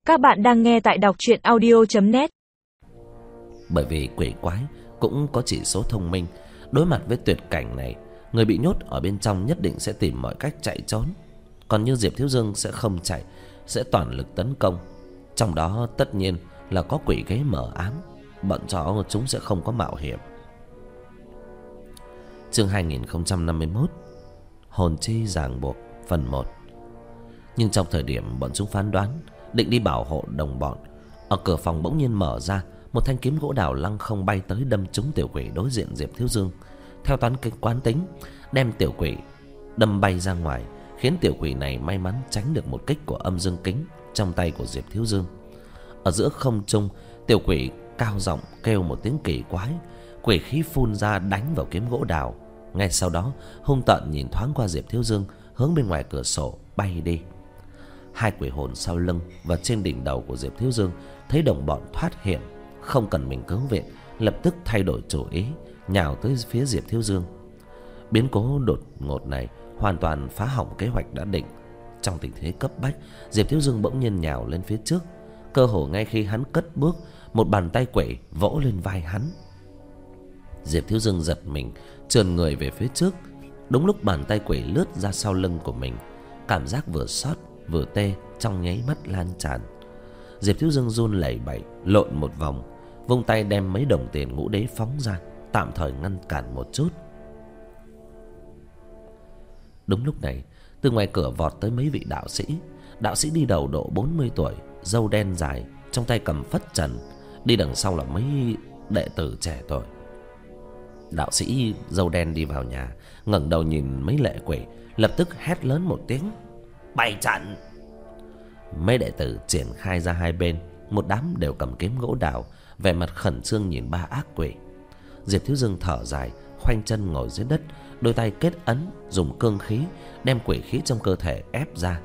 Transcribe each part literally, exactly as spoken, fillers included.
Các bạn đang nghe tại đọc truyện audio chấm net. Bởi vì quỷ quái cũng có chỉ số thông minh, đối mặt với tuyệt cảnh này, người bị nhốt ở bên trong nhất định sẽ tìm mọi cách chạy trốn. Còn như Diệp Thiếu Dương sẽ không chạy, sẽ toàn lực tấn công. Trong đó tất nhiên là có quỷ kế mờ ám, bọn chó chúng sẽ không có mạo hiểm. Chương hai nghìn không trăm năm mươi mốt, hồn chi ràng buộc, phần một. Nhưng trong thời điểm bọn chúng phán đoán định đi bảo hộ đồng bọn, ở cửa phòng bỗng nhiên mở ra, một thanh kiếm gỗ đào lăng không bay tới đâm trúng tiểu quỷ đối diện Diệp Thiếu Dương. Theo toán kịch quán tính, đem tiểu quỷ đâm bay ra ngoài, khiến tiểu quỷ này may mắn tránh được một kích của âm dương kính trong tay của Diệp Thiếu Dương. Ở giữa không trung, tiểu quỷ cao giọng kêu một tiếng kỳ quái, quỷ khí phun ra đánh vào kiếm gỗ đào. Ngay sau đó, hung tợn nhìn thoáng qua Diệp Thiếu Dương, hướng bên ngoài cửa sổ bay đi. Hai quỷ hồn sau lưng và trên đỉnh đầu của Diệp Thiếu Dương thấy đồng bọn thoát hiểm, không cần mình cứu viện, lập tức thay đổi chủ ý, nhào tới phía Diệp Thiếu Dương. Biến cố đột ngột này hoàn toàn phá hỏng kế hoạch đã định. Trong tình thế cấp bách, Diệp Thiếu Dương bỗng nhiên nhào lên phía trước. Cơ hồ ngay khi hắn cất bước, một bàn tay quỷ vỗ lên vai hắn. Diệp Thiếu Dương giật mình, trườn người về phía trước. Đúng lúc bàn tay quỷ lướt ra sau lưng của mình, cảm giác vừa xót vừa tê trong nháy mắt lan tràn. Diệp Thiếu Dương run lẩy bẩy lộn một vòng, vung tay đem mấy đồng tiền ngũ đế phóng ra, tạm thời ngăn cản một chút. Đúng lúc này, từ ngoài cửa vọt tới mấy vị đạo sĩ. Đạo sĩ đi đầu độ bốn mươi tuổi, râu đen dài, trong tay cầm phất trần. Đi đằng sau là mấy đệ tử trẻ tuổi. Đạo sĩ râu đen đi vào nhà, ngẩng đầu nhìn mấy lệ quỷ, lập tức hét lớn một tiếng: bày trận! Mấy đệ tử triển khai ra hai bên, một đám đều cầm kiếm gỗ đào, vẻ mặt khẩn trương nhìn ba ác quỷ. Diệp Thiếu Dương thở dài, khoanh chân ngồi dưới đất, đôi tay kết ấn, dùng cương khí đem quỷ khí trong cơ thể ép ra.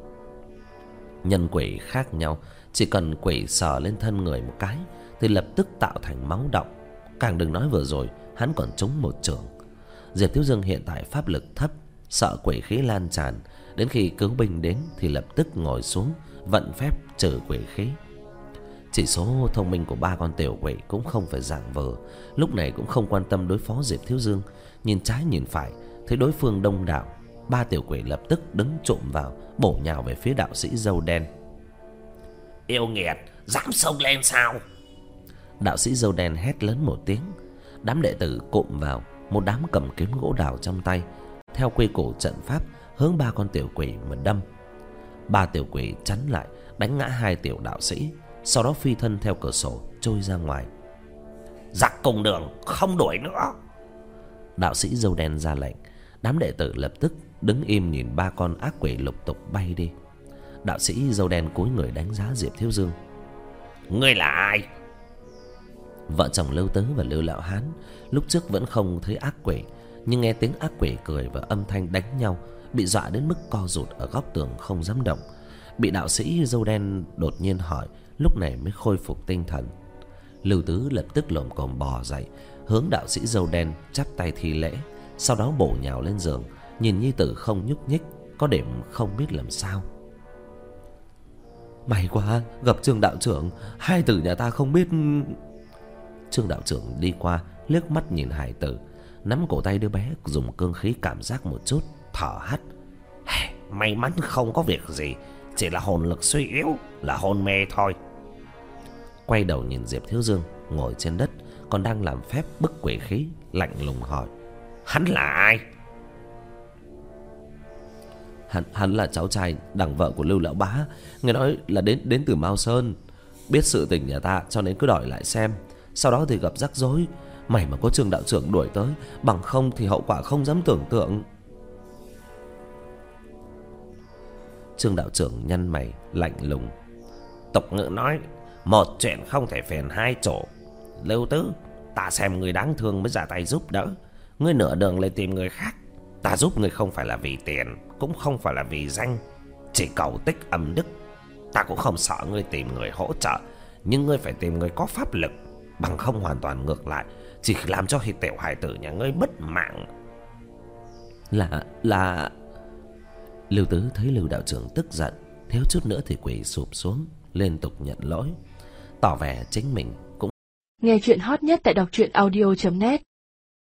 Nhân quỷ khác nhau, chỉ cần quỷ sờ lên thân người một cái thì lập tức tạo thành máu đọng. Càng đừng nói vừa rồi hắn còn trúng một chưởng. Diệp Thiếu Dương hiện tại pháp lực thấp, sợ quỷ khí lan tràn, đến khi cứu binh đến thì lập tức ngồi xuống vận phép trừ quỷ khí. Chỉ số thông minh của ba con tiểu quỷ cũng không phải dạng vờ, lúc này cũng không quan tâm đối phó Diệp Thiếu Dương. Nhìn trái nhìn phải, thấy đối phương đông đảo, ba tiểu quỷ lập tức đứng trộm vào, bổ nhào về phía đạo sĩ râu đen. Yêu nghiệt, dám xông lên sao? Đạo sĩ râu đen hét lớn một tiếng. Đám đệ tử cụm vào, một đám cầm kiếm gỗ đào trong tay, theo quy củ trận pháp hướng ba con tiểu quỷ mà đâm. Ba tiểu quỷ chắn lại, đánh ngã hai tiểu đạo sĩ, sau đó phi thân theo cửa sổ trôi ra ngoài. Giặc cùng đường, không đuổi nữa! Đạo sĩ râu đen ra lệnh. Đám đệ tử lập tức đứng im nhìn ba con ác quỷ lục tục bay đi. Đạo sĩ râu đen cúi người đánh giá Diệp Thiếu Dương. Ngươi là ai? Vợ chồng Lưu Tứ và Lưu Lão Hán lúc trước vẫn không thấy ác quỷ, nhưng nghe tiếng ác quỷ cười và âm thanh đánh nhau, bị dọa đến mức co rụt ở góc tường không dám động. Bị đạo sĩ râu đen đột nhiên hỏi, lúc này mới khôi phục tinh thần. Lưu Tứ lập tức lồm cồm bò dậy, hướng đạo sĩ râu đen chắp tay thi lễ, sau đó bổ nhào lên giường, nhìn nhi tử không nhúc nhích, có điểm không biết làm sao. May quá, gặp Trương đạo trưởng, hai tử nhà ta không biết. Trương đạo trưởng đi qua, liếc mắt nhìn hải tử, nắm cổ tay đứa bé, dùng cương khí cảm giác một chút, thở hắt. May mắn không có việc gì, chỉ là hồn lực suy yếu, là hôn mê thôi. Quay đầu nhìn Diệp Thiếu Dương ngồi trên đất, còn đang làm phép bức quỷ khí, lạnh lùng hỏi: hắn là ai? Hắn, hắn là cháu trai đằng vợ của Lưu lão bá, nghe nói là đến đến từ Mao Sơn, biết sự tình nhà ta cho nên cứ đòi lại xem. Sau đó thì gặp rắc rối, may mà có Trương đạo trưởng đuổi tới, bằng không thì hậu quả không dám tưởng tượng. Trương đạo trưởng nhăn mày lạnh lùng. Tục ngữ nói, một chuyện không thể phiền hai chỗ. Lưu Tứ, ta xem người đáng thương mới ra tay giúp đỡ, ngươi nửa đường lên tìm người khác. Ta giúp ngươi không phải là vì tiền, cũng không phải là vì danh, chỉ cầu tích âm đức. Ta cũng không sợ ngươi tìm người hỗ trợ, nhưng ngươi phải tìm người có pháp lực, bằng không hoàn toàn ngược lại, chỉ làm cho tiểu hải tử nhà ngươi mất mạng. Là... là... Lưu Tứ thấy Lưu đạo trưởng tức giận, thiếu chút nữa thì quỳ sụp xuống, liên tục nhận lỗi, tỏ vẻ chính mình cũng. Nghe chuyện hot nhất tại đọc truyện audio chấm net.